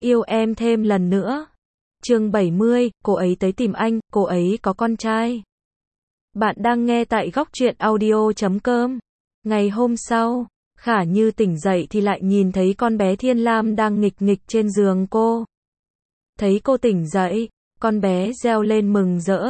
Yêu em thêm lần nữa. Chương 70, cô ấy tới tìm anh, cô ấy có con trai. Bạn đang nghe tại góc truyện audio.com. Ngày hôm sau, Khả Như tỉnh dậy thì lại nhìn thấy con bé Thiên Lam đang nghịch nghịch trên giường cô. Thấy cô tỉnh dậy, con bé reo lên mừng rỡ.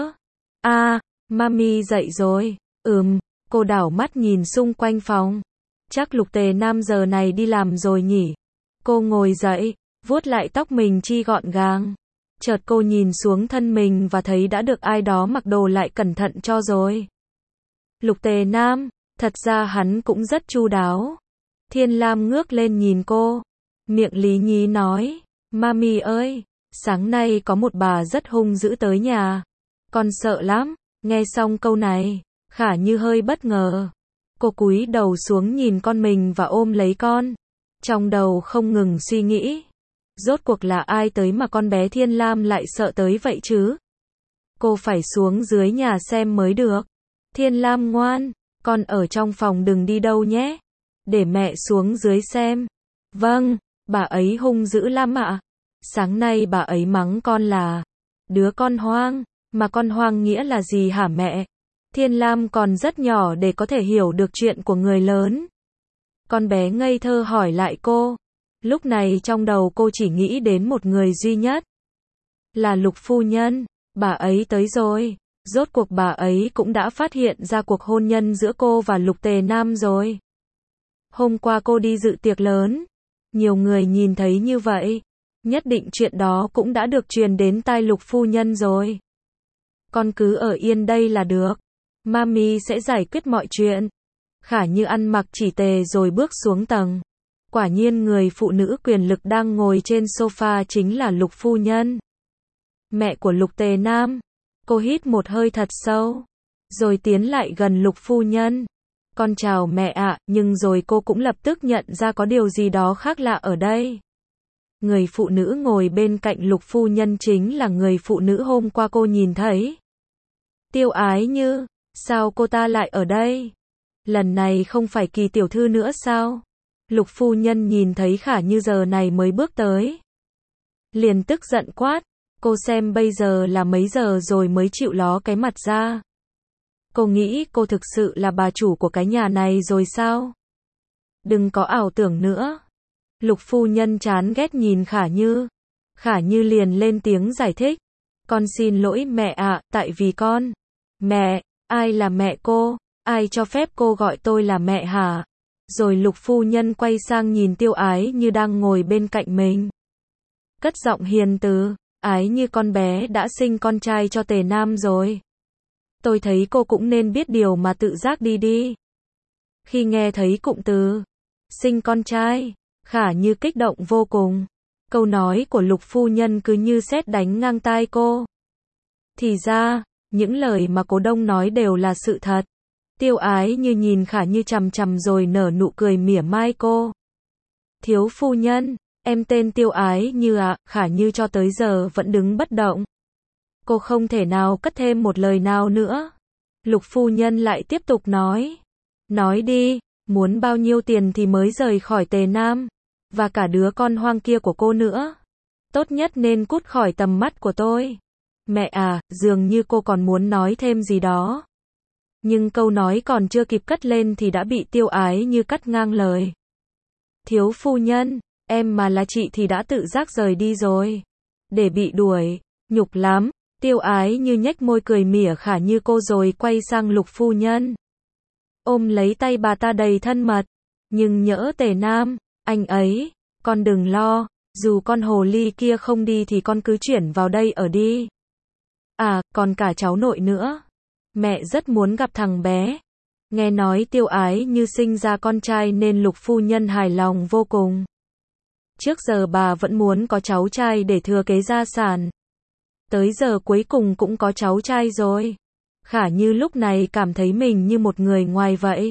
Mami dậy rồi. Cô đảo mắt nhìn xung quanh phòng. Chắc Lục Tề Nam giờ này đi làm rồi nhỉ. Cô ngồi dậy, vuốt lại tóc mình chi gọn gàng. Chợt cô nhìn xuống thân mình và thấy đã được ai đó mặc đồ lại cẩn thận cho rồi. Lục Tề Nam, thật ra hắn cũng rất chu đáo. Thiên Lam ngước lên nhìn cô, miệng lý nhí nói, Mami ơi, sáng nay có một bà rất hung dữ tới nhà. Con sợ lắm. Nghe xong câu này, Khả Như hơi bất ngờ. Cô cúi đầu xuống nhìn con mình và ôm lấy con. Trong đầu không ngừng suy nghĩ. Rốt cuộc là ai tới mà con bé Thiên Lam lại sợ tới vậy chứ? Cô phải xuống dưới nhà xem mới được. Thiên Lam ngoan, con ở trong phòng đừng đi đâu nhé. Để mẹ xuống dưới xem. Vâng, bà ấy hung dữ lắm ạ. Sáng nay bà ấy mắng con là đứa con hoang. Mà con hoang nghĩa là gì hả mẹ? Thiên Lam còn rất nhỏ để có thể hiểu được chuyện của người lớn. Con bé ngây thơ hỏi lại cô. Lúc này trong đầu cô chỉ nghĩ đến một người duy nhất. Là Lục phu nhân. Bà ấy tới rồi. Rốt cuộc bà ấy cũng đã phát hiện ra cuộc hôn nhân giữa cô và Lục Tề Nam rồi. Hôm qua cô đi dự tiệc lớn. Nhiều người nhìn thấy như vậy. Nhất định chuyện đó cũng đã được truyền đến tai Lục phu nhân rồi. Con cứ ở yên đây là được. Mami sẽ giải quyết mọi chuyện. Khả Như ăn mặc chỉ tề rồi bước xuống tầng. Quả nhiên người phụ nữ quyền lực đang ngồi trên sofa chính là Lục phu nhân. Mẹ của Lục Tề Nam. Cô hít một hơi thật sâu. Rồi tiến lại gần Lục phu nhân. Con chào mẹ ạ, nhưng rồi cô cũng lập tức nhận ra có điều gì đó khác lạ ở đây. Người phụ nữ ngồi bên cạnh Lục phu nhân chính là người phụ nữ hôm qua cô nhìn thấy. Tiêu Ái Như, sao cô ta lại ở đây? Lần này không phải Kỳ tiểu thư nữa sao? Lục phu nhân nhìn thấy Khả Như giờ này mới bước tới. Liền tức giận quát, cô xem bây giờ là mấy giờ rồi mới chịu ló cái mặt ra. Cô nghĩ cô thực sự là bà chủ của cái nhà này rồi sao? Đừng có ảo tưởng nữa. Lục phu nhân chán ghét nhìn Khả Như. Khả Như liền lên tiếng giải thích. Con xin lỗi mẹ ạ, tại vì con. Mẹ, ai là mẹ cô? Ai cho phép cô gọi tôi là mẹ hả? Rồi Lục phu nhân quay sang nhìn Tiêu Ái Như đang ngồi bên cạnh mình. Cất giọng hiền từ, Ái Như con bé đã sinh con trai cho Tề Nam rồi. Tôi thấy cô cũng nên biết điều mà tự giác đi. Khi nghe thấy cụm từ sinh con trai, Khả Như kích động vô cùng. Câu nói của Lục phu nhân cứ như sét đánh ngang tai cô. Thì ra, những lời mà cô Đông nói đều là sự thật. Tiêu Ái Như nhìn Khả Như chằm chằm rồi nở nụ cười mỉa mai cô. Thiếu phu nhân, em tên Tiêu Ái Như ạ. Khả Như cho tới giờ vẫn đứng bất động. Cô không thể nào cất thêm một lời nào nữa. Lục phu nhân lại tiếp tục nói. Nói đi, muốn bao nhiêu tiền thì mới rời khỏi Tề Nam. Và cả đứa con hoang kia của cô nữa. Tốt nhất nên cút khỏi tầm mắt của tôi. Mẹ à, dường như cô còn muốn nói thêm gì đó. Nhưng câu nói còn chưa kịp cất lên thì đã bị Tiêu Ái Như cắt ngang lời. Thiếu phu nhân, em mà là chị thì đã tự giác rời đi rồi. Để bị đuổi, nhục lắm. Tiêu Ái Như nhếch môi cười mỉa Khả Như cô rồi quay sang Lục phu nhân. Ôm lấy tay bà ta đầy thân mật. Nhưng nhỡ Tề Nam, anh ấy, con đừng lo, dù con hồ ly kia không đi thì con cứ chuyển vào đây ở đi. À, còn cả cháu nội nữa. Mẹ rất muốn gặp thằng bé. Nghe nói Tiêu Ái Như sinh ra con trai nên Lục phu nhân hài lòng vô cùng. Trước giờ bà vẫn muốn có cháu trai để thừa kế gia sản. Tới giờ cuối cùng cũng có cháu trai rồi. Khả Như lúc này cảm thấy mình như một người ngoài vậy.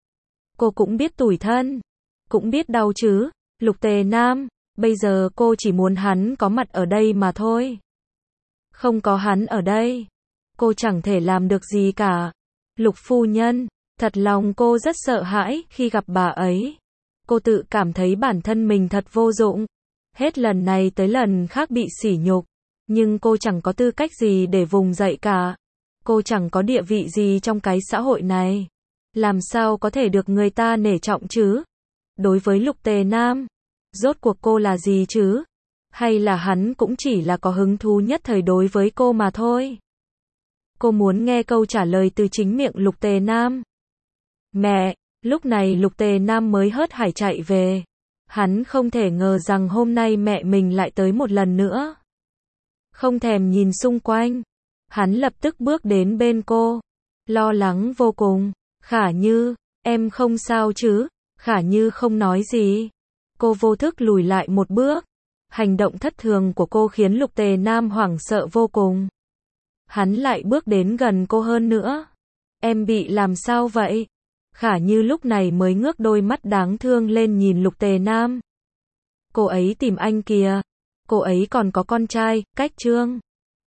Cô cũng biết tủi thân. Cũng biết đau chứ. Lục Tề Nam, bây giờ cô chỉ muốn hắn có mặt ở đây mà thôi. Không có hắn ở đây, cô chẳng thể làm được gì cả. Lục phu nhân, thật lòng cô rất sợ hãi khi gặp bà ấy. Cô tự cảm thấy bản thân mình thật vô dụng. Hết lần này tới lần khác bị sỉ nhục. Nhưng cô chẳng có tư cách gì để vùng dậy cả. Cô chẳng có địa vị gì trong cái xã hội này. Làm sao có thể được người ta nể trọng chứ? Đối với Lục Tề Nam, rốt cuộc cô là gì chứ? Hay là hắn cũng chỉ là có hứng thú nhất thời đối với cô mà thôi? Cô muốn nghe câu trả lời từ chính miệng Lục Tề Nam. Mẹ, lúc này Lục Tề Nam mới hớt hải chạy về. Hắn không thể ngờ rằng hôm nay mẹ mình lại tới một lần nữa. Không thèm nhìn xung quanh, hắn lập tức bước đến bên cô, lo lắng vô cùng. Khả Như, em không sao chứ? Khả Như không nói gì. Cô vô thức lùi lại một bước. Hành động thất thường của cô khiến Lục Tề Nam hoảng sợ vô cùng. Hắn lại bước đến gần cô hơn nữa. Em bị làm sao vậy? Khả Như lúc này mới ngước đôi mắt đáng thương lên nhìn Lục Tề Nam. Cô ấy tìm anh kìa. Cô ấy còn có con trai, Cách Trương.